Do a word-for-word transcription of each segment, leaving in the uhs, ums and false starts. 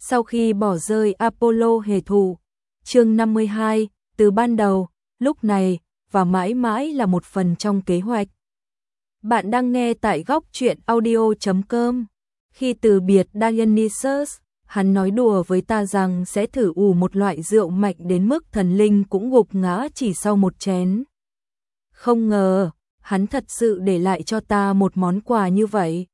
Sau khi bỏ rơi Apollo hề thù, chương năm mươi hai, từ ban đầu, lúc này, và mãi mãi là một phần trong kế hoạch. Bạn đang nghe tại góc truyện audio chấm com. Khi từ biệt Dionysus, hắn nói đùa với ta rằng sẽ thử ủ một loại rượu mạnh đến mức thần linh cũng gục ngã chỉ sau một chén. Không ngờ, hắn thật sự để lại cho ta một món quà như vậy.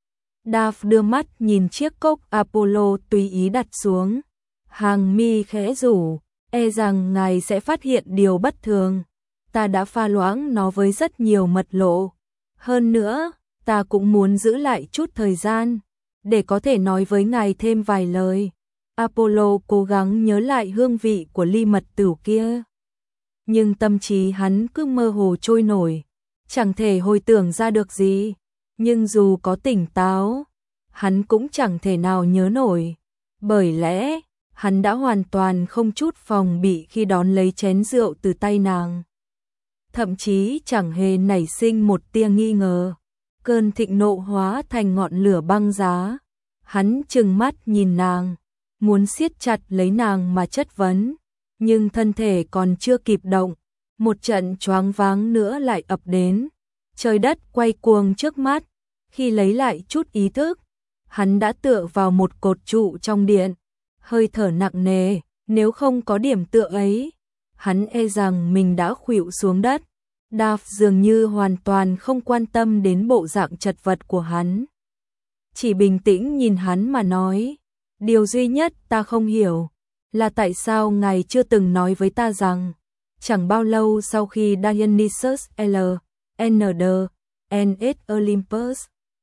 Dav đưa mắt nhìn chiếc cốc Apollo tùy ý đặt xuống. Hàng mi khẽ rủ, e rằng ngài sẽ phát hiện điều bất thường. Ta đã pha loãng nó với rất nhiều mật lộ. Hơn nữa, ta cũng muốn giữ lại chút thời gian, để có thể nói với ngài thêm vài lời. Apollo cố gắng nhớ lại hương vị của ly mật tửu kia. Nhưng tâm trí hắn cứ mơ hồ trôi nổi, chẳng thể hồi tưởng ra được gì. Nhưng dù có tỉnh táo, hắn cũng chẳng thể nào nhớ nổi. Bởi lẽ, hắn đã hoàn toàn không chút phòng bị khi đón lấy chén rượu từ tay nàng. Thậm chí chẳng hề nảy sinh một tia nghi ngờ. Cơn thịnh nộ hóa thành ngọn lửa băng giá. Hắn trừng mắt nhìn nàng, muốn siết chặt lấy nàng mà chất vấn. Nhưng thân thể còn chưa kịp động, một trận choáng váng nữa lại ập đến. Trời đất quay cuồng trước mắt. Khi lấy lại chút ý thức, hắn đã tựa vào một cột trụ trong điện, hơi thở nặng nề. Nếu không có điểm tựa ấy, hắn e rằng mình đã khuỵu xuống đất. Dav dường như hoàn toàn không quan tâm đến bộ dạng chật vật của hắn, chỉ bình tĩnh nhìn hắn mà nói, điều duy nhất ta không hiểu là tại sao ngài chưa từng nói với ta rằng chẳng bao lâu sau khi Dionysus L. N D. N S Olympus,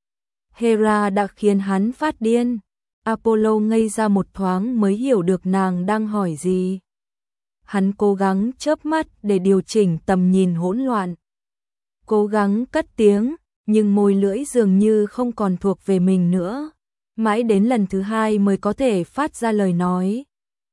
Hera đã khiến hắn phát điên. Apollo ngây ra một thoáng mới hiểu được nàng đang hỏi gì. Hắn cố gắng chớp mắt để điều chỉnh tầm nhìn hỗn loạn. Cố gắng cất tiếng, nhưng môi lưỡi dường như không còn thuộc về mình nữa. Mãi đến lần thứ hai mới có thể phát ra lời nói.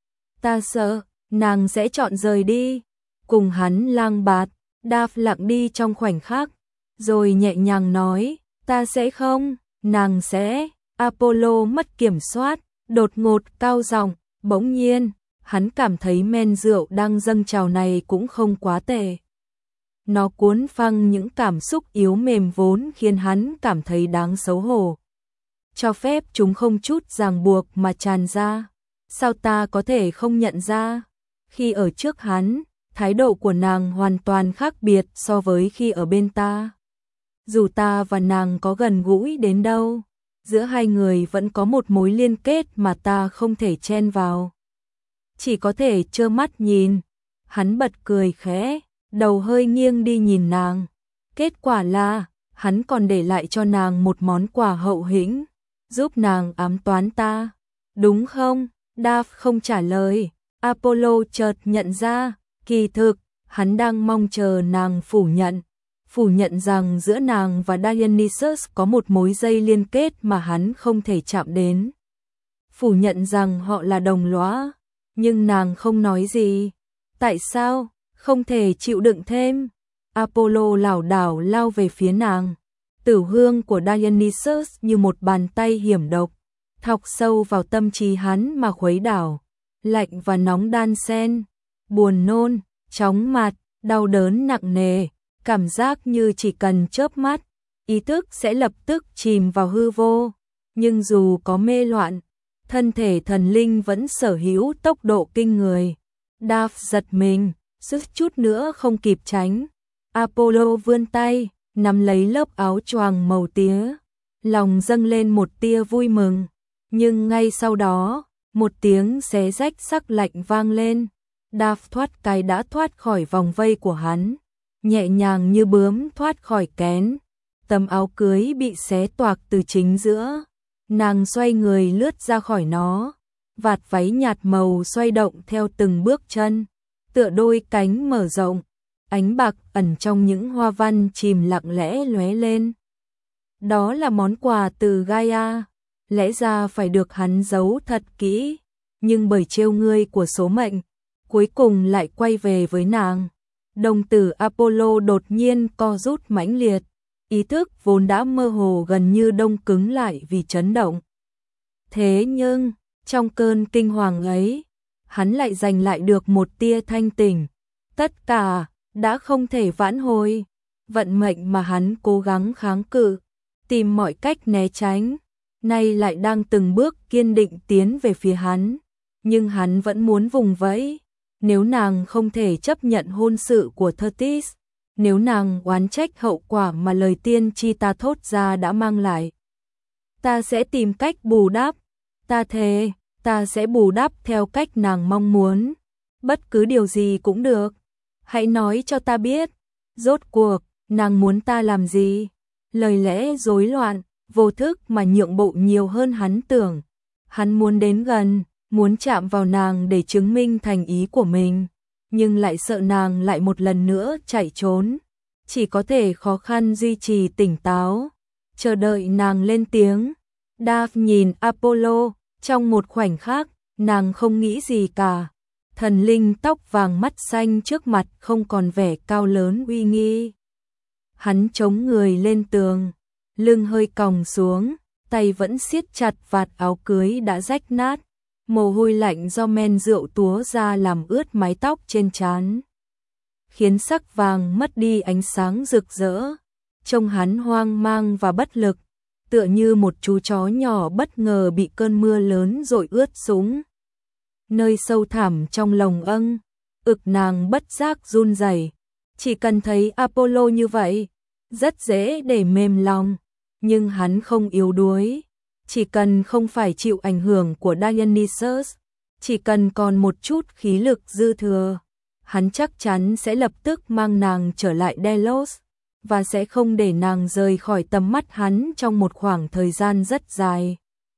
Ta sợ, nàng sẽ chọn rời đi. Cùng hắn lang bạt, Dav lặng đi trong khoảnh khắc. Rồi nhẹ nhàng nói, ta sẽ không, nàng sẽ. Apollo mất kiểm soát, đột ngột cao giọng, bỗng nhiên. Hắn cảm thấy men rượu đang dâng trào này cũng không quá tệ. Nó cuốn phăng những cảm xúc yếu mềm vốn khiến hắn cảm thấy đáng xấu hổ. Cho phép chúng không chút ràng buộc mà tràn ra. Sao ta có thể không nhận ra? Khi ở trước hắn, thái độ của nàng hoàn toàn khác biệt so với khi ở bên ta. Dù ta và nàng có gần gũi đến đâu, giữa hai người vẫn có một mối liên kết mà ta không thể chen vào. Chỉ có thể trơ mắt nhìn. Hắn bật cười khẽ, đầu hơi nghiêng đi nhìn nàng. Kết quả là, hắn còn để lại cho nàng một món quà hậu hĩnh, giúp nàng ám toán ta. Đúng không? Dav không trả lời. Apollo chợt nhận ra, kỳ thực, hắn đang mong chờ nàng phủ nhận. Phủ nhận rằng giữa nàng và Dionysus có một mối dây liên kết mà hắn không thể chạm đến. Phủ nhận rằng họ là đồng lõa. Nhưng nàng không nói gì. Tại sao? Không thể chịu đựng thêm. Apollo lảo đảo lao về phía nàng. Tử hương của Dionysus như một bàn tay hiểm độc, thọc sâu vào tâm trí hắn mà khuấy đảo. Lạnh và nóng đan xen, buồn nôn, chóng mặt, đau đớn nặng nề, cảm giác như chỉ cần chớp mắt, ý thức sẽ lập tức chìm vào hư vô. Nhưng dù có mê loạn, thân thể thần linh vẫn sở hữu tốc độ kinh người. Dav giật mình, suýt chút nữa không kịp tránh. Apollo vươn tay, nắm lấy lớp áo choàng màu tía. Lòng dâng lên một tia vui mừng. Nhưng ngay sau đó, một tiếng xé rách sắc lạnh vang lên. Dav thoát cái đã thoát khỏi vòng vây của hắn, nhẹ nhàng như bướm thoát khỏi kén. Tấm áo cưới bị xé toạc từ chính giữa. Nàng xoay người lướt ra khỏi nó, vạt váy nhạt màu xoay động theo từng bước chân, tựa đôi cánh mở rộng, ánh bạc ẩn trong những hoa văn chìm lặng lẽ lóe lên. Đó là món quà từ Gaia, lẽ ra phải được hắn giấu thật kỹ, nhưng bởi trêu ngươi của số mệnh, cuối cùng lại quay về với nàng. Đồng tử Apollo đột nhiên co rút mãnh liệt. Ý thức vốn đã mơ hồ gần như đông cứng lại vì chấn động. Thế nhưng, Trong cơn kinh hoàng ấy, hắn lại giành lại được một tia thanh tỉnh. Tất cả đã không thể vãn hồi. Vận mệnh mà hắn cố gắng kháng cự, tìm mọi cách né tránh, nay lại đang từng bước kiên định tiến về phía hắn. Nhưng hắn vẫn muốn vùng vẫy. Nếu nàng không thể chấp nhận hôn sự của Curtis, nếu nàng oán trách hậu quả mà lời tiên tri ta thốt ra đã mang lại, ta sẽ tìm cách bù đắp. Ta thề, ta sẽ bù đắp theo cách nàng mong muốn. Bất cứ điều gì cũng được. Hãy nói cho ta biết, rốt cuộc, nàng muốn ta làm gì? Lời lẽ rối loạn, vô thức mà nhượng bộ nhiều hơn hắn tưởng. Hắn muốn đến gần, muốn chạm vào nàng để chứng minh thành ý của mình, nhưng lại sợ nàng lại một lần nữa chạy trốn. Chỉ có thể khó khăn duy trì tỉnh táo, chờ đợi nàng lên tiếng. Daphne nhìn Apollo, trong một khoảnh khắc, nàng không nghĩ gì cả. Thần linh tóc vàng mắt xanh trước mặt không còn vẻ cao lớn uy nghi. Hắn chống người lên tường, lưng hơi còng xuống, tay vẫn siết chặt vạt áo cưới đã rách nát. Mồ hôi lạnh do men rượu túa ra làm ướt mái tóc trên trán, khiến sắc vàng mất đi ánh sáng rực rỡ. Trông hắn hoang mang và bất lực, tựa như một chú chó nhỏ bất ngờ bị cơn mưa lớn dội ướt sũng. Nơi sâu thẳm trong lòng âng, ực nàng bất giác run rẩy. Chỉ cần thấy Apollo như vậy, rất dễ để mềm lòng, nhưng hắn không yếu đuối. Chỉ cần không phải chịu ảnh hưởng của Dionysus, chỉ cần còn một chút khí lực dư thừa, hắn chắc chắn sẽ lập tức mang nàng trở lại Delos, và sẽ không để nàng rời khỏi tầm mắt hắn trong một khoảng thời gian rất dài.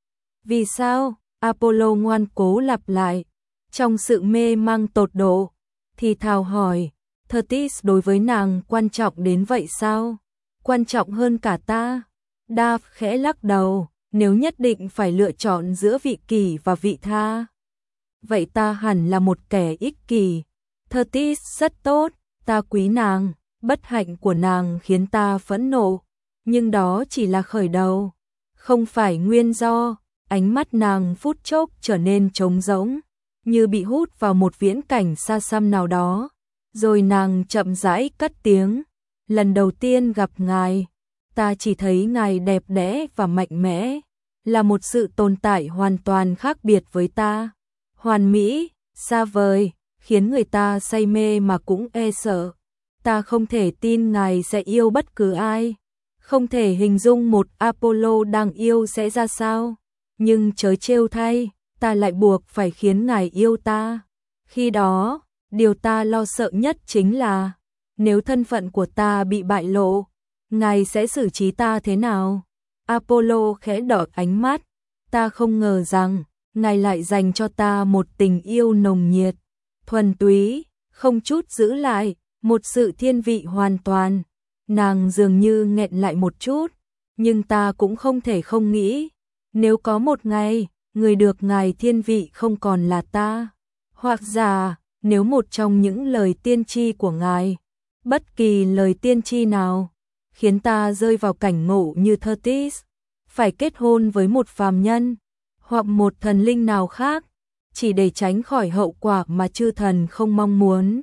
Vì sao? Apollo ngoan cố lặp lại, trong sự mê mang tột độ, thì thào hỏi, Curtis đối với nàng quan trọng đến vậy sao? Quan trọng hơn cả ta? Daph khẽ lắc đầu, nếu nhất định phải lựa chọn giữa vị kỷ và vị tha, vậy ta hẳn là một kẻ ích kỷ. Curtis rất tốt, ta quý nàng, bất hạnh của nàng khiến ta phẫn nộ, nhưng đó chỉ là khởi đầu, không phải nguyên do. Ánh mắt nàng phút chốc trở nên trống rỗng, như bị hút vào một viễn cảnh xa xăm nào đó, rồi nàng chậm rãi cất tiếng, lần đầu tiên gặp ngài, ta chỉ thấy ngài đẹp đẽ và mạnh mẽ, là một sự tồn tại hoàn toàn khác biệt với ta, hoàn mỹ, xa vời, khiến người ta say mê mà cũng e sợ. Ta không thể tin ngài sẽ yêu bất cứ ai, không thể hình dung một Apollo đang yêu sẽ ra sao, nhưng chớ trêu thay, ta lại buộc phải khiến ngài yêu ta. Khi đó, điều ta lo sợ nhất chính là, nếu thân phận của ta bị bại lộ, ngài sẽ xử trí ta thế nào? Apollo khẽ đỏ ánh mắt, ta không ngờ rằng, ngài lại dành cho ta một tình yêu nồng nhiệt, thuần túy, không chút giữ lại, một sự thiên vị hoàn toàn. Nàng dường như nghẹn lại một chút, nhưng ta cũng không thể không nghĩ, nếu có một ngày, người được ngài thiên vị không còn là ta, hoặc giả, nếu một trong những lời tiên tri của ngài, bất kỳ lời tiên tri nào, khiến ta rơi vào cảnh ngộ như Curtis, phải kết hôn với một phàm nhân, hoặc một thần linh nào khác, chỉ để tránh khỏi hậu quả mà chư thần không mong muốn.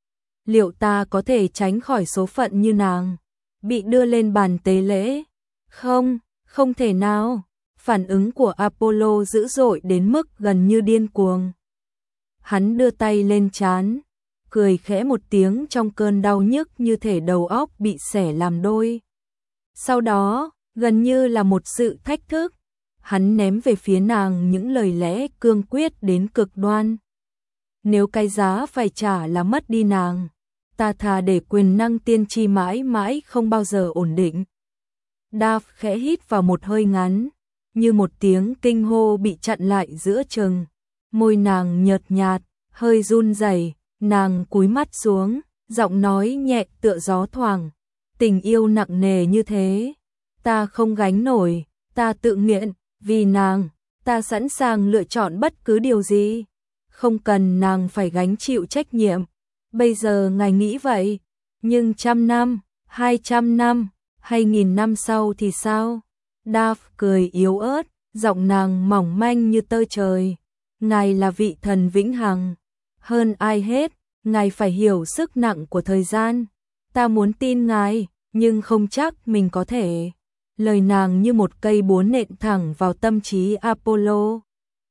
Liệu ta có thể tránh khỏi số phận như nàng, bị đưa lên bàn tế lễ? Không, không thể nào. Phản ứng của Apollo dữ dội đến mức gần như điên cuồng. Hắn đưa tay lên trán, cười khẽ một tiếng trong cơn đau nhức như thể đầu óc bị xẻ làm đôi. Sau đó, gần như là một sự thách thức, hắn ném về phía nàng những lời lẽ cương quyết đến cực đoan. Nếu cái giá phải trả là mất đi nàng, ta thà để quyền năng tiên tri mãi mãi không bao giờ ổn định. Daph khẽ hít vào một hơi ngắn, như một tiếng kinh hô bị chặn lại giữa chừng. Môi nàng nhợt nhạt, hơi run rẩy, nàng cúi mắt xuống, giọng nói nhẹ tựa gió thoảng. Tình yêu nặng nề như thế, ta không gánh nổi, ta tự nguyện, vì nàng, ta sẵn sàng lựa chọn bất cứ điều gì. Không cần nàng phải gánh chịu trách nhiệm. Bây giờ ngài nghĩ vậy, nhưng trăm năm, hai trăm năm, hay nghìn năm sau thì sao? Daph cười yếu ớt, giọng nàng mỏng manh như tơ trời. ngài là vị thần vĩnh hằng. Hơn ai hết, ngài phải hiểu sức nặng của thời gian. Ta muốn tin ngài, nhưng không chắc mình có thể. Lời nàng như một cây búa nện thẳng vào tâm trí Apollo.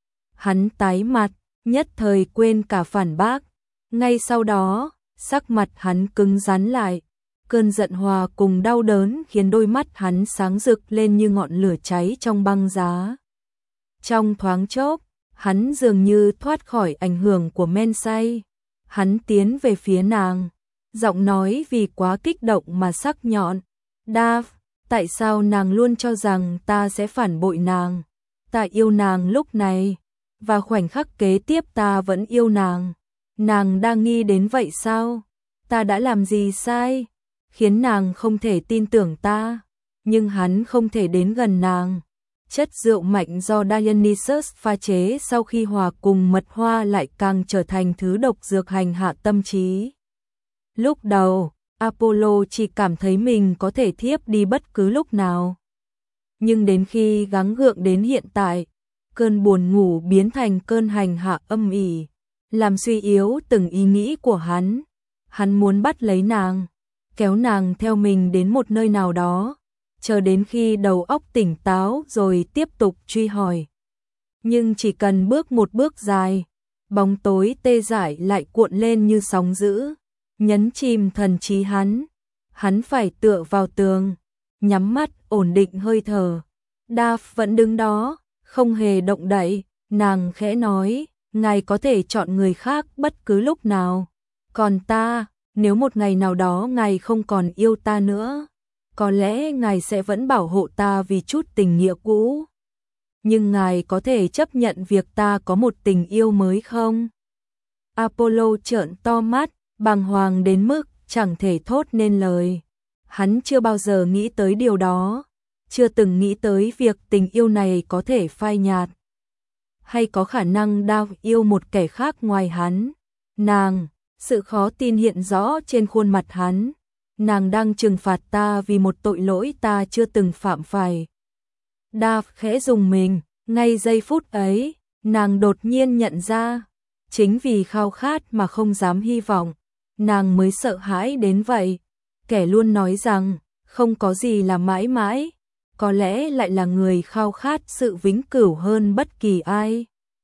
Hắn tái mặt, nhất thời quên cả phản bác. Ngay sau đó, sắc mặt hắn cứng rắn lại. Cơn giận hòa cùng đau đớn khiến đôi mắt hắn sáng rực lên như ngọn lửa cháy trong băng giá. Trong thoáng chốc, hắn dường như thoát khỏi ảnh hưởng của men say. Hắn tiến về phía nàng, giọng nói vì quá kích động mà sắc nhọn. Dav, tại sao nàng luôn cho rằng ta sẽ phản bội nàng? Ta yêu nàng lúc này, và khoảnh khắc kế tiếp ta vẫn yêu nàng. Nàng đang nghi đến vậy sao? Ta đã làm gì sai, khiến nàng không thể tin tưởng ta? Nhưng hắn không thể đến gần nàng. Chất rượu mạnh do Dionysus pha chế sau khi hòa cùng mật hoa lại càng trở thành thứ độc dược hành hạ tâm trí. Lúc đầu, Apollo chỉ cảm thấy mình có thể thiếp đi bất cứ lúc nào. Nhưng đến khi gắng gượng đến hiện tại, cơn buồn ngủ biến thành cơn hành hạ âm ỉ, làm suy yếu từng ý nghĩ của hắn. Hắn muốn bắt lấy nàng, kéo nàng theo mình đến một nơi nào đó, chờ đến khi đầu óc tỉnh táo rồi tiếp tục truy hỏi. Nhưng chỉ cần bước một bước dài, bóng tối tê dại lại cuộn lên như sóng dữ, nhấn chìm thần trí hắn. Hắn phải tựa vào tường, nhắm mắt ổn định hơi thở. Dav vẫn đứng đó, không hề động đậy. Nàng khẽ nói, ngài có thể chọn người khác bất cứ lúc nào. Còn ta, nếu một ngày nào đó ngài không còn yêu ta nữa, có lẽ ngài sẽ vẫn bảo hộ ta vì chút tình nghĩa cũ. Nhưng ngài có thể chấp nhận việc ta có một tình yêu mới không? Apollo trợn to mắt, bàng hoàng đến mức chẳng thể thốt nên lời. Hắn chưa bao giờ nghĩ tới điều đó, chưa từng nghĩ tới việc tình yêu này có thể phai nhạt. Hay có khả năng Dav yêu một kẻ khác ngoài hắn? Nàng, sự khó tin hiện rõ trên khuôn mặt hắn. Nàng đang trừng phạt ta vì một tội lỗi ta chưa từng phạm phải. Dav khẽ rùng mình, ngay giây phút ấy, nàng đột nhiên nhận ra, chính vì khao khát mà không dám hy vọng, nàng mới sợ hãi đến vậy. Kẻ luôn nói rằng, không có gì là mãi mãi, có lẽ lại là người khao khát sự vĩnh cửu hơn bất kỳ ai.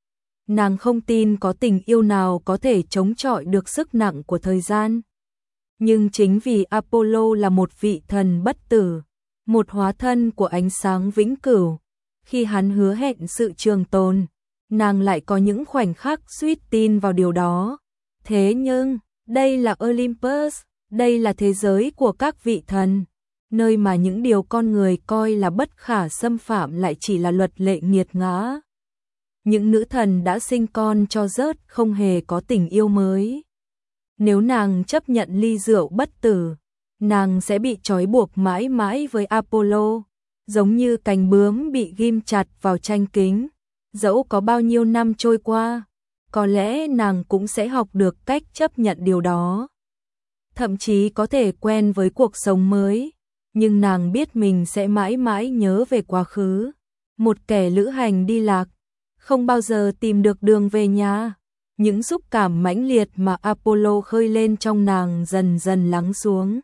Nàng không tin có tình yêu nào có thể chống chọi được sức nặng của thời gian. Nhưng chính vì Apollo là một vị thần bất tử, một hóa thân của ánh sáng vĩnh cửu, khi hắn hứa hẹn sự trường tồn, nàng lại có những khoảnh khắc suýt tin vào điều đó. Thế nhưng, đây là Olympus, đây là thế giới của các vị thần, nơi mà những điều con người coi là bất khả xâm phạm lại chỉ là luật lệ nghiệt ngã. Những nữ thần đã sinh con cho rớt không hề có tình yêu mới. Nếu nàng chấp nhận ly rượu bất tử, nàng sẽ bị trói buộc mãi mãi với Apollo, giống như cành bướm bị ghim chặt vào tranh kính. Dẫu có bao nhiêu năm trôi qua, có lẽ nàng cũng sẽ học được cách chấp nhận điều đó. Thậm chí có thể quen với cuộc sống mới, nhưng nàng biết mình sẽ mãi mãi nhớ về quá khứ. Một kẻ lữ hành đi lạc, không bao giờ tìm được đường về nhà. Những xúc cảm mãnh liệt mà Apollo khơi lên trong nàng dần dần lắng xuống.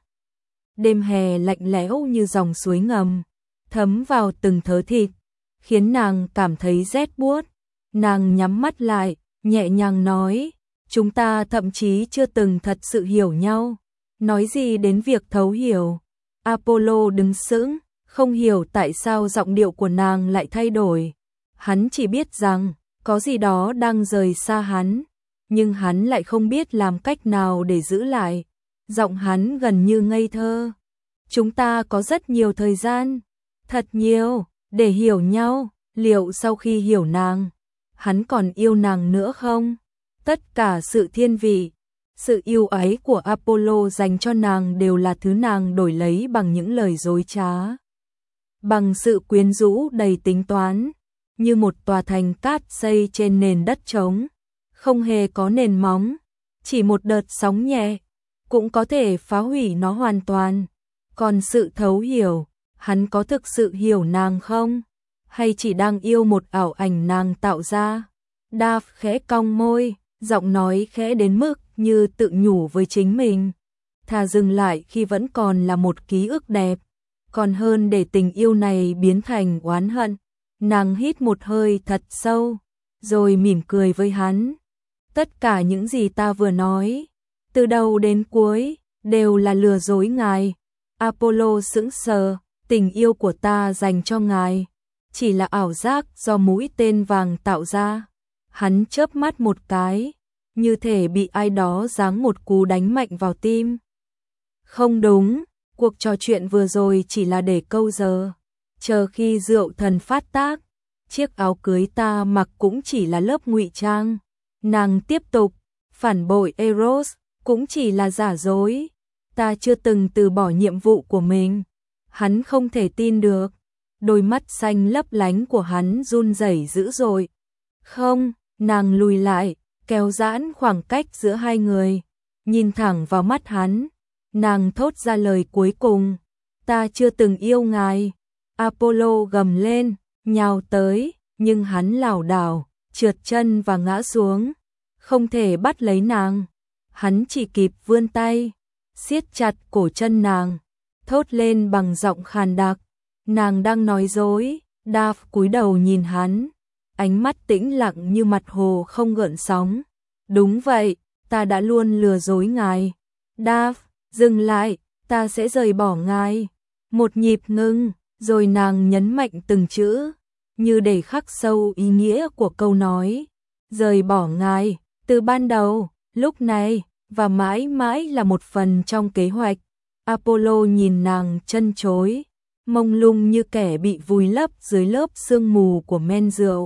Đêm hè lạnh lẽo như dòng suối ngầm, thấm vào từng thớ thịt, khiến nàng cảm thấy rét buốt. Nàng nhắm mắt lại, nhẹ nhàng nói, chúng ta thậm chí chưa từng thật sự hiểu nhau. Nói gì đến việc thấu hiểu? Apollo đứng sững, không hiểu tại sao giọng điệu của nàng lại thay đổi. Hắn chỉ biết rằng, có gì đó đang rời xa hắn, nhưng hắn lại không biết làm cách nào để giữ lại. Giọng hắn gần như ngây thơ. Chúng ta có rất nhiều thời gian, thật nhiều, để hiểu nhau. Liệu sau khi hiểu nàng, hắn còn yêu nàng nữa không? Tất cả sự thiên vị, sự yêu ái của Apollo dành cho nàng đều là thứ nàng đổi lấy bằng những lời dối trá, bằng sự quyến rũ đầy tính toán, như một tòa thành cát xây trên nền đất trống, không hề có nền móng, chỉ một đợt sóng nhẹ cũng có thể phá hủy nó hoàn toàn. Còn sự thấu hiểu, hắn có thực sự hiểu nàng không? Hay chỉ đang yêu một ảo ảnh nàng tạo ra? Dav khẽ cong môi, giọng nói khẽ đến mức như tự nhủ với chính mình. Thà dừng lại khi vẫn còn là một ký ức đẹp, còn hơn để tình yêu này biến thành oán hận. Nàng hít một hơi thật sâu, rồi mỉm cười với hắn. Tất cả những gì ta vừa nói, từ đầu đến cuối, đều là lừa dối ngài. Apollo sững sờ, tình yêu của ta dành cho ngài, chỉ là ảo giác do mũi tên vàng tạo ra. Hắn chớp mắt một cái, như thể bị ai đó giáng một cú đánh mạnh vào tim. Không đúng, cuộc trò chuyện vừa rồi chỉ là để câu giờ. Chờ khi rượu thần phát tác, chiếc áo cưới ta mặc cũng chỉ là lớp ngụy trang. Nàng tiếp tục, phản bội Eros cũng chỉ là giả dối. Ta chưa từng từ bỏ nhiệm vụ của mình. Hắn không thể tin được. Đôi mắt xanh lấp lánh của hắn run rẩy dữ dội. Không, nàng lùi lại, kéo giãn khoảng cách giữa hai người, nhìn thẳng vào mắt hắn. Nàng thốt ra lời cuối cùng. Ta chưa từng yêu ngài. Apollo gầm lên, nhào tới, nhưng hắn lảo đảo, trượt chân và ngã xuống. Không thể bắt lấy nàng. Hắn chỉ kịp vươn tay, siết chặt cổ chân nàng, thốt lên bằng giọng khàn đặc. Nàng đang nói dối. Dav cúi đầu nhìn hắn, ánh mắt tĩnh lặng như mặt hồ không gợn sóng. Đúng vậy, ta đã luôn lừa dối ngài. Dav, dừng lại, ta sẽ rời bỏ ngài. Một nhịp ngưng, rồi nàng nhấn mạnh từng chữ, như để khắc sâu ý nghĩa của câu nói. Rời bỏ ngài, từ ban đầu, lúc này, và mãi mãi là một phần trong kế hoạch. Apollo nhìn nàng chân chối, mông lung như kẻ bị vùi lấp dưới lớp sương mù của men rượu.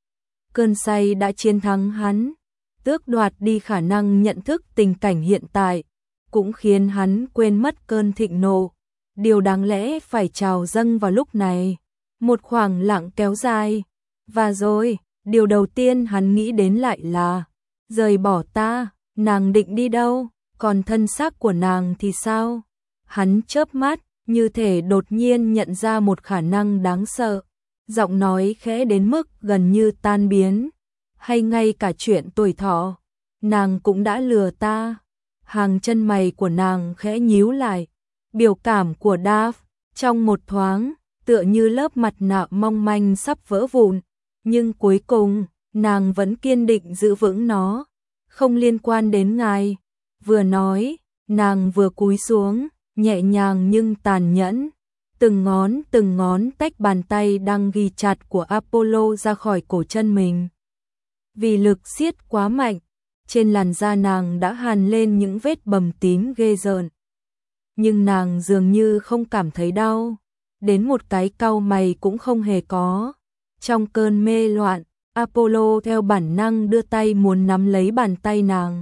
Cơn say đã chiến thắng hắn, tước đoạt đi khả năng nhận thức tình cảnh hiện tại, cũng khiến hắn quên mất cơn thịnh nộ. Điều đáng lẽ phải trào dâng vào lúc này, một khoảng lặng kéo dài. Và rồi, điều đầu tiên hắn nghĩ đến lại là, rời bỏ ta, nàng định đi đâu, còn thân xác của nàng thì sao? Hắn chớp mắt, như thể đột nhiên nhận ra một khả năng đáng sợ. Giọng nói khẽ đến mức gần như tan biến. Hay ngay cả chuyện tuổi thọ, nàng cũng đã lừa ta. Hàng chân mày của nàng khẽ nhíu lại. Biểu cảm của Dav, trong một thoáng, tựa như lớp mặt nạ mong manh sắp vỡ vụn. Nhưng cuối cùng, nàng vẫn kiên định giữ vững nó. Không liên quan đến ngài. Vừa nói, nàng vừa cúi xuống, nhẹ nhàng nhưng tàn nhẫn. Từng ngón từng ngón tách bàn tay đang ghi chặt của Apollo ra khỏi cổ chân mình. Vì lực siết quá mạnh, trên làn da nàng đã hằn lên những vết bầm tím ghê rợn. Nhưng nàng dường như không cảm thấy đau, đến một cái cau mày cũng không hề có. Trong cơn mê loạn, Apollo theo bản năng đưa tay muốn nắm lấy bàn tay nàng,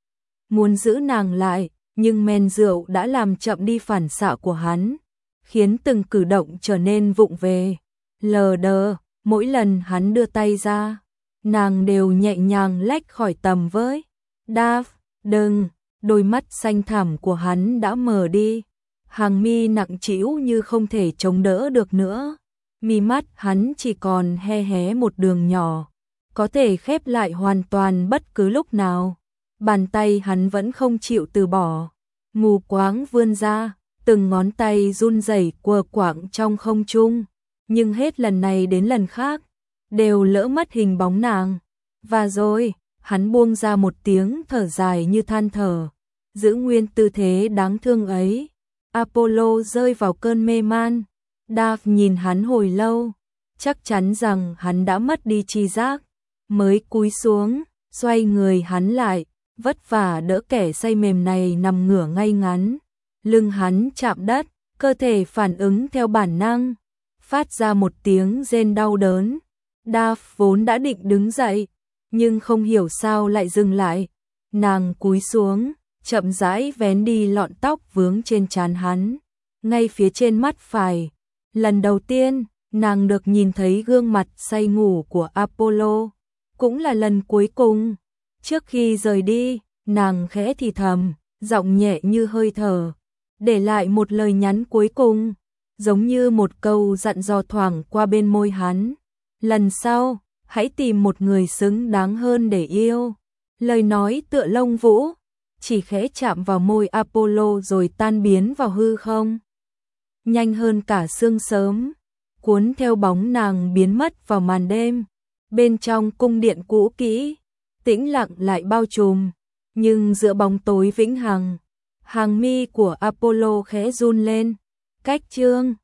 muốn giữ nàng lại, nhưng men rượu đã làm chậm đi phản xạ của hắn, khiến từng cử động trở nên vụng về, lờ đờ. Mỗi lần hắn đưa tay ra, nàng đều nhẹ nhàng lách khỏi tầm với. Dav, đừng. Đôi mắt xanh thẳm của hắn đã mờ đi, hàng mi nặng trĩu như không thể chống đỡ được nữa. Mi mắt hắn chỉ còn hé hé một đường nhỏ, có thể khép lại hoàn toàn bất cứ lúc nào. Bàn tay hắn vẫn không chịu từ bỏ, mù quáng vươn ra, từng ngón tay run rẩy quờ quạng trong không trung, nhưng hết lần này đến lần khác, đều lỡ mất hình bóng nàng. Và rồi, hắn buông ra một tiếng thở dài như than thở, giữ nguyên tư thế đáng thương ấy. Apollo rơi vào cơn mê man. Dav nhìn hắn hồi lâu, chắc chắn rằng hắn đã mất đi tri giác, mới cúi xuống, xoay người hắn lại, vất vả đỡ kẻ say mềm này nằm ngửa ngay ngắn. Lưng hắn chạm đất, cơ thể phản ứng theo bản năng, phát ra một tiếng rên đau đớn. Dav vốn đã định đứng dậy, nhưng không hiểu sao lại dừng lại. Nàng cúi xuống, chậm rãi vén đi lọn tóc vướng trên trán hắn, ngay phía trên mắt phải. Lần đầu tiên, nàng được nhìn thấy gương mặt say ngủ của Apollo, cũng là lần cuối cùng. Trước khi rời đi, nàng khẽ thì thầm, giọng nhẹ như hơi thở, để lại một lời nhắn cuối cùng, giống như một câu dặn dò thoảng qua bên môi hắn. Lần sau, hãy tìm một người xứng đáng hơn để yêu. Lời nói tựa lông vũ, chỉ khẽ chạm vào môi Apollo rồi tan biến vào hư không. Nhanh hơn cả sương sớm, cuốn theo bóng nàng biến mất vào màn đêm. Bên trong cung điện cũ kỹ, tĩnh lặng lại bao trùm, nhưng giữa bóng tối vĩnh hằng, hàng mi của Apollo khẽ run lên. Cách chương